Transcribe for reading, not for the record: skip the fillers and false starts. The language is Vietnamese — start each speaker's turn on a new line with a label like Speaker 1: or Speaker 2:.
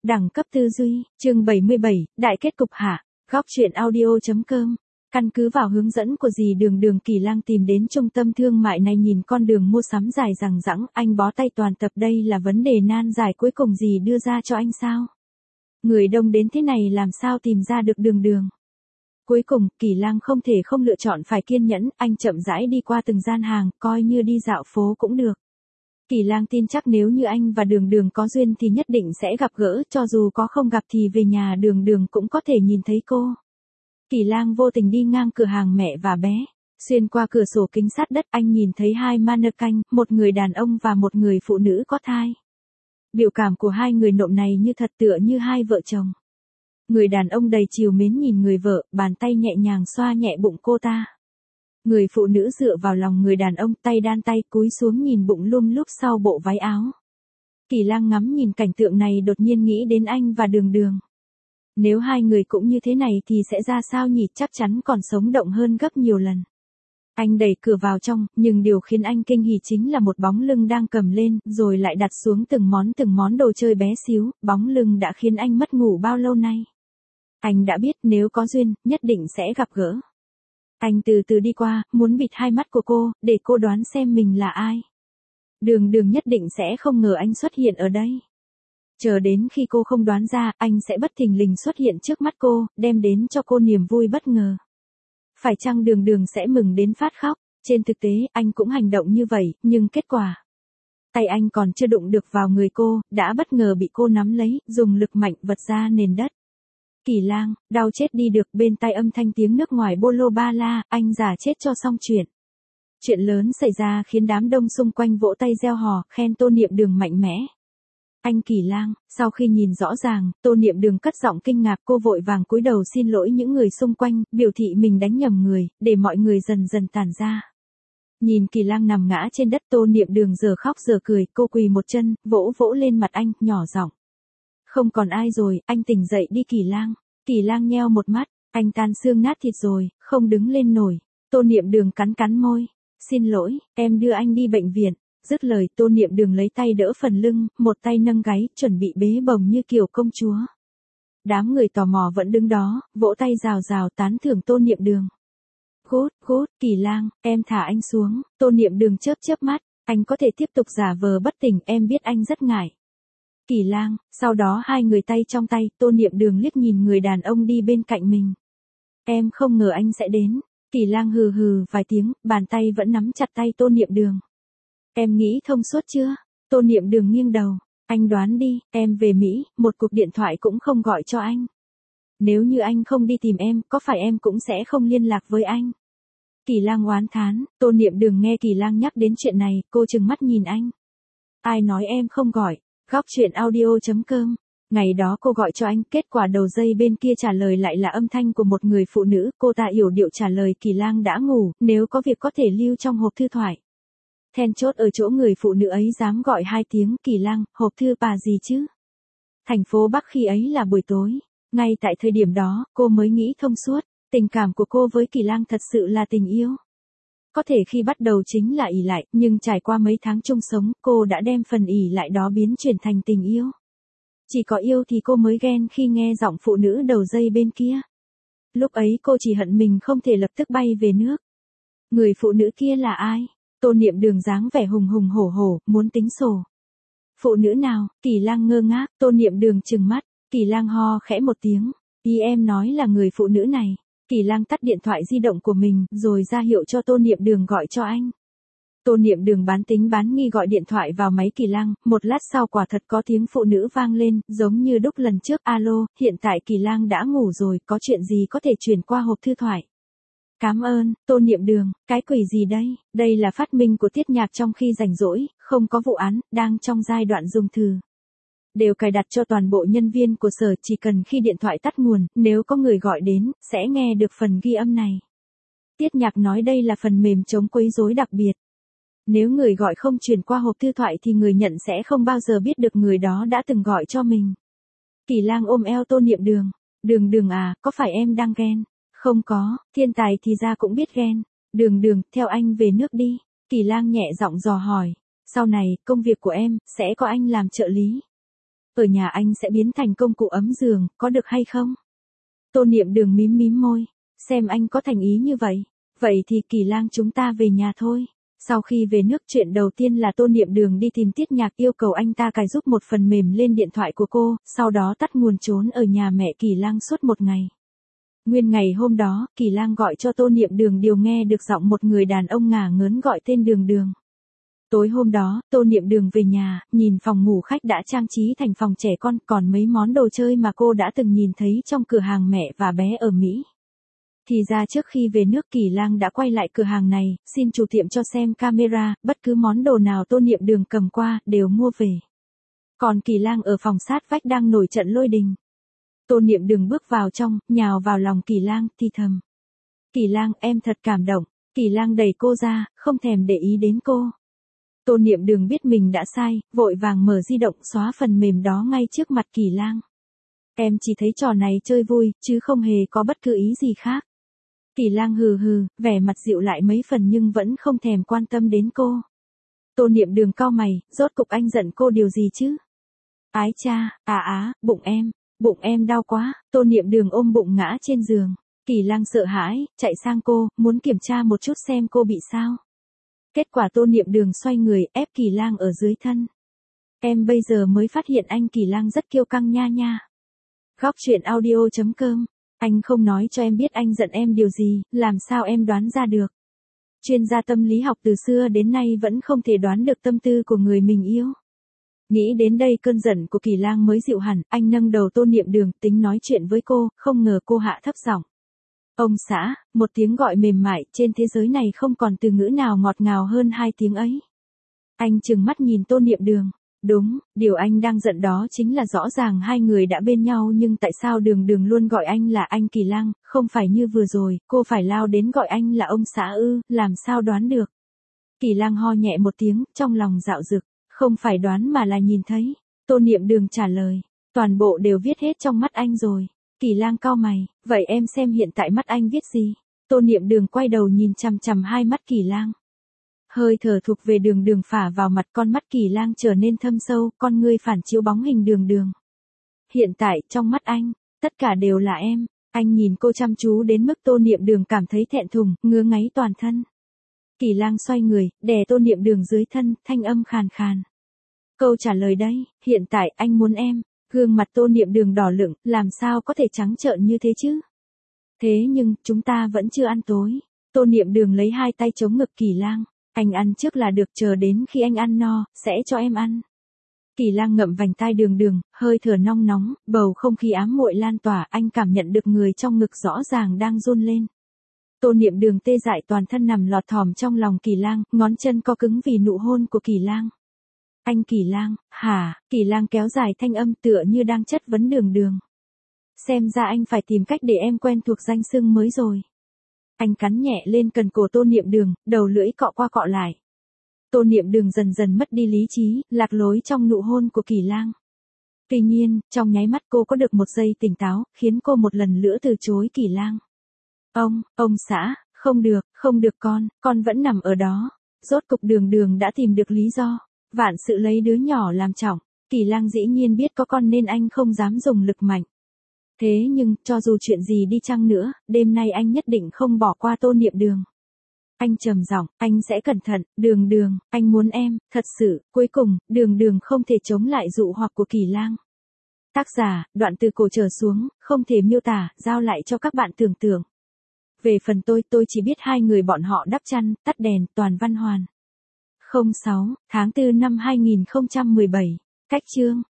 Speaker 1: Đẳng cấp tư duy, chương 77, đại kết cục hạ, góc truyện audio.com. Căn cứ vào hướng dẫn của dì Đường, Kỳ Lang tìm đến trung tâm thương mại này, nhìn con đường mua sắm dài dằng dẵng, anh bó tay toàn tập. Đây là vấn đề nan giải cuối cùng dì đưa ra cho anh sao? Người đông đến thế này làm sao tìm ra được Đường. Cuối cùng, Kỳ Lang không thể không lựa chọn, phải kiên nhẫn, anh chậm rãi đi qua từng gian hàng, coi như đi dạo phố cũng được. Kỳ Lang tin chắc nếu như anh và Đường có duyên thì nhất định sẽ gặp gỡ, cho dù có không gặp thì về nhà Đường cũng có thể nhìn thấy cô. Kỳ Lang vô tình đi ngang cửa hàng mẹ và bé. Xuyên qua cửa sổ kính sát đất, anh nhìn thấy hai mannequin, một người đàn ông và một người phụ nữ có thai. Biểu cảm của hai người nộm này như thật, tựa như hai vợ chồng. Người đàn ông đầy trìu mến nhìn người vợ, bàn tay nhẹ nhàng xoa nhẹ bụng cô ta. Người phụ nữ dựa vào lòng người đàn ông, tay đan tay cúi xuống nhìn bụng lum lúc sau bộ váy áo. Kỳ Lang ngắm nhìn cảnh tượng này, đột nhiên nghĩ đến anh và Đường. Nếu hai người cũng như thế này thì sẽ ra sao nhỉ, chắc chắn còn sống động hơn gấp nhiều lần. Anh đẩy cửa vào trong, nhưng điều khiến anh kinh hỉ chính là một bóng lưng đang cầm lên, rồi lại đặt xuống từng món đồ chơi bé xíu. Bóng lưng đã khiến anh mất ngủ bao lâu nay. Anh đã biết nếu có duyên, nhất định sẽ gặp gỡ. Anh từ từ đi qua, muốn bịt hai mắt của cô, để cô đoán xem mình là ai. Đường nhất định sẽ không ngờ anh xuất hiện ở đây. Chờ đến khi cô không đoán ra, anh sẽ bất thình lình xuất hiện trước mắt cô, đem đến cho cô niềm vui bất ngờ. Phải chăng Đường sẽ mừng đến phát khóc? Trên thực tế, anh cũng hành động như vậy, nhưng kết quả. Tay anh còn chưa đụng được vào người cô, đã bất ngờ bị cô nắm lấy, dùng lực mạnh vật ra nền đất. Kỳ Lang, đau chết đi được, bên tai âm thanh tiếng nước ngoài bolo ba la, anh giả chết cho xong chuyện. Chuyện lớn xảy ra khiến đám đông xung quanh vỗ tay reo hò, khen Tô Niệm Đường mạnh mẽ. Anh Kỳ Lang, sau khi nhìn rõ ràng, Tô Niệm Đường cất giọng kinh ngạc, cô vội vàng cúi đầu xin lỗi những người xung quanh, biểu thị mình đánh nhầm người, để mọi người dần dần tản ra. Nhìn Kỳ Lang nằm ngã trên đất, Tô Niệm Đường giờ khóc giờ cười, cô quỳ một chân, vỗ lên mặt anh, nhỏ giọng. Không còn ai rồi, anh tỉnh dậy đi Kỳ Lang. Kỳ Lang nheo một mắt, anh tan xương nát thịt rồi, không đứng lên nổi. Tô Niệm Đường cắn môi. Xin lỗi, em đưa anh đi bệnh viện. Dứt lời, Tô Niệm Đường lấy tay đỡ phần lưng, một tay nâng gáy, chuẩn bị bế bồng như kiểu công chúa. Đám người tò mò vẫn đứng đó, vỗ tay rào tán thưởng Tô Niệm Đường. Good, Kỳ Lang, em thả anh xuống. Tô Niệm Đường chớp mắt, anh có thể tiếp tục giả vờ bất tỉnh, em biết anh rất ngại. Kỳ Lang, sau đó hai người tay trong tay, Tô Niệm Đường liếc nhìn người đàn ông đi bên cạnh mình. Em không ngờ anh sẽ đến. Kỳ Lang hừ vài tiếng, bàn tay vẫn nắm chặt tay Tô Niệm Đường. Em nghĩ thông suốt chưa? Tô Niệm Đường nghiêng đầu. Anh đoán đi, em về Mỹ, một cuộc điện thoại cũng không gọi cho anh. Nếu như anh không đi tìm em, có phải em cũng sẽ không liên lạc với anh? Kỳ Lang oán thán. Tô Niệm Đường nghe Kỳ Lang nhắc đến chuyện này, cô trừng mắt nhìn anh. Ai nói em không gọi? Góc truyện audio.com. Ngày đó cô gọi cho anh, kết quả đầu dây bên kia trả lời lại là âm thanh của một người phụ nữ, cô ta yểu điệu trả lời Kỳ Lang đã ngủ, nếu có việc có thể lưu trong hộp thư thoại. Then chốt ở chỗ người phụ nữ ấy dám gọi 2 tiếng, Kỳ Lang, hộp thư bà gì chứ? Thành phố Bắc khi ấy là buổi tối, ngay tại thời điểm đó, cô mới nghĩ thông suốt, tình cảm của cô với Kỳ Lang thật sự là tình yêu. Có thể khi bắt đầu chính là ỷ lại, nhưng trải qua mấy tháng chung sống, cô đã đem phần ỷ lại đó biến chuyển thành tình yêu. Chỉ có yêu thì cô mới ghen khi nghe giọng phụ nữ đầu dây bên kia. Lúc ấy cô chỉ hận mình không thể lập tức bay về nước. Người phụ nữ kia là ai? Tô Niệm Đường dáng vẻ hùng hổ, muốn tính sổ. Phụ nữ nào? Kỳ Lang ngơ ngác, Tô Niệm Đường trừng mắt, Kỳ Lang ho khẽ một tiếng. Ý em nói là người phụ nữ này. Kỳ Lang tắt điện thoại di động của mình, rồi ra hiệu cho Tô Niệm Đường gọi cho anh. Tô Niệm Đường bán tính bán nghi gọi điện thoại vào máy Kỳ Lang, một lát sau quả thật có tiếng phụ nữ vang lên, giống như đúc lần trước. Alo, hiện tại Kỳ Lang đã ngủ rồi, có chuyện gì có thể chuyển qua hộp thư thoại? Cảm ơn, Tô Niệm Đường, cái quỷ gì đây? Đây là phát minh của Tiết Nhạc trong khi rảnh rỗi, không có vụ án, đang trong giai đoạn dùng thử. Đều cài đặt cho toàn bộ nhân viên của sở, chỉ cần khi điện thoại tắt nguồn, nếu có người gọi đến, sẽ nghe được phần ghi âm này. Tiết Nhạc nói đây là phần mềm chống quấy rối đặc biệt. Nếu người gọi không chuyển qua hộp thư thoại thì người nhận sẽ không bao giờ biết được người đó đã từng gọi cho mình. Kỳ Lang ôm eo Tô Niệm Đường. Đường à, có phải em đang ghen? Không có, thiên tài thì ra cũng biết ghen. Đường, theo anh về nước đi. Kỳ Lang nhẹ giọng dò hỏi. Sau này, công việc của em, sẽ có anh làm trợ lý. Ở nhà anh sẽ biến thành công cụ ấm giường, có được hay không? Tô Niệm Đường mím mím môi, xem anh có thành ý như vậy. Vậy thì Kỳ Lang chúng ta về nhà thôi. Sau khi về nước chuyện đầu tiên là Tô Niệm Đường đi tìm Tiết Nhạc yêu cầu anh ta cài giúp một phần mềm lên điện thoại của cô, sau đó tắt nguồn trốn ở nhà mẹ Kỳ Lang suốt một ngày. Nguyên ngày hôm đó, Kỳ Lang gọi cho Tô Niệm Đường đều nghe được giọng một người đàn ông ngả ngớn gọi tên Đường Đường. Tối hôm đó, Tô Niệm Đường về nhà, nhìn phòng ngủ khách đã trang trí thành phòng trẻ con, còn mấy món đồ chơi mà cô đã từng nhìn thấy trong cửa hàng mẹ và bé ở Mỹ. Thì ra trước khi về nước Kỳ Lang đã quay lại cửa hàng này, xin chủ tiệm cho xem camera, bất cứ món đồ nào Tô Niệm Đường cầm qua, đều mua về. Còn Kỳ Lang ở phòng sát vách đang nổi trận lôi đình. Tô Niệm Đường bước vào trong, nhào vào lòng Kỳ Lang, thì thầm. Kỳ Lang, em thật cảm động. Kỳ Lang đẩy cô ra, không thèm để ý đến cô. Tô Niệm Đường biết mình đã sai, vội vàng mở di động xóa phần mềm đó ngay trước mặt Kỳ Lang. Em chỉ thấy trò này chơi vui, chứ không hề có bất cứ ý gì khác. Kỳ Lang hừ hừ, vẻ mặt dịu lại mấy phần nhưng vẫn không thèm quan tâm đến cô. Tô Niệm Đường cau mày, rốt cục anh giận cô điều gì chứ? Ái cha, bụng em đau quá. Tô Niệm Đường ôm bụng ngã trên giường. Kỳ Lang sợ hãi, chạy sang cô, muốn kiểm tra một chút xem cô bị sao. Kết quả Tô Niệm Đường xoay người, ép Kỳ Lang ở dưới thân. Em bây giờ mới phát hiện anh Kỳ Lang rất kiêu căng nha nha. Góc truyện audio.com. Anh không nói cho em biết anh giận em điều gì, làm sao em đoán ra được. Chuyên gia tâm lý học từ xưa đến nay vẫn không thể đoán được tâm tư của người mình yêu. Nghĩ đến đây cơn giận của Kỳ Lang mới dịu hẳn, anh nâng đầu Tô Niệm Đường tính nói chuyện với cô, không ngờ cô hạ thấp giọng. Ông xã, một tiếng gọi mềm mại, trên thế giới này không còn từ ngữ nào ngọt ngào hơn hai tiếng ấy. Anh trừng mắt nhìn Tô Niệm Đường. Đúng, điều anh đang giận đó chính là rõ ràng hai người đã bên nhau nhưng tại sao Đường Đường luôn gọi anh là anh Kỳ Lang, không phải như vừa rồi, cô phải lao đến gọi anh là ông xã ư, làm sao đoán được. Kỳ Lang ho nhẹ một tiếng, trong lòng dạo dực, không phải đoán mà là nhìn thấy. Tô Niệm Đường trả lời, toàn bộ đều viết hết trong mắt anh rồi. Kỳ Lang cau mày, vậy em xem hiện tại mắt anh viết gì? Tô Niệm Đường quay đầu nhìn chằm chằm hai mắt Kỳ Lang. Hơi thở thuộc về Đường Đường phả vào mặt, con mắt Kỳ Lang trở nên thâm sâu, con ngươi phản chiếu bóng hình Đường Đường. Hiện tại, trong mắt anh, tất cả đều là em. Anh nhìn cô chăm chú đến mức Tô Niệm Đường cảm thấy thẹn thùng, ngứa ngáy toàn thân. Kỳ Lang xoay người, đè Tô Niệm Đường dưới thân, thanh âm khàn khàn. Câu trả lời đây, hiện tại anh muốn em. Gương mặt Tô Niệm Đường đỏ lửng, làm sao có thể trắng trợn như thế chứ? Thế nhưng, chúng ta vẫn chưa ăn tối. Tô Niệm Đường lấy hai tay chống ngực Kỳ Lang. Anh ăn trước là được, chờ đến khi anh ăn no, sẽ cho em ăn. Kỳ Lang ngậm vành tai Đường Đường, hơi thở nong nóng, bầu không khí ám muội lan tỏa, anh cảm nhận được người trong ngực rõ ràng đang run lên. Tô Niệm Đường tê dại toàn thân nằm lọt thỏm trong lòng Kỳ Lang, ngón chân co cứng vì nụ hôn của Kỳ Lang. Anh Kỳ Lang, hả? Kỳ Lang kéo dài thanh âm tựa như đang chất vấn Đường Đường. Xem ra anh phải tìm cách để em quen thuộc danh xưng mới rồi. Anh cắn nhẹ lên cần cổ Tô Niệm Đường, đầu lưỡi cọ qua cọ lại. Tô Niệm Đường dần dần mất đi lý trí, lạc lối trong nụ hôn của Kỳ Lang. Tuy nhiên, trong nháy mắt cô có được một giây tỉnh táo, khiến cô một lần nữa từ chối Kỳ Lang. Ông xã, không được con vẫn nằm ở đó. Rốt cục Đường Đường đã tìm được lý do. Vạn sự lấy đứa nhỏ làm trọng, Kỳ Lang dĩ nhiên biết có con nên anh không dám dùng lực mạnh. Thế nhưng, cho dù chuyện gì đi chăng nữa, đêm nay anh nhất định không bỏ qua Tô Niệm Đường. Anh trầm giọng, anh sẽ cẩn thận, Đường Đường, anh muốn em, thật sự. Cuối cùng, Đường Đường không thể chống lại dụ hoặc của Kỳ Lang. Tác giả, đoạn từ cổ trở xuống, không thể miêu tả, giao lại cho các bạn tưởng tượng. Về phần tôi chỉ biết hai người bọn họ đắp chăn, tắt đèn, toàn văn hoàn. 06, tháng 4 năm 2017. Cách chương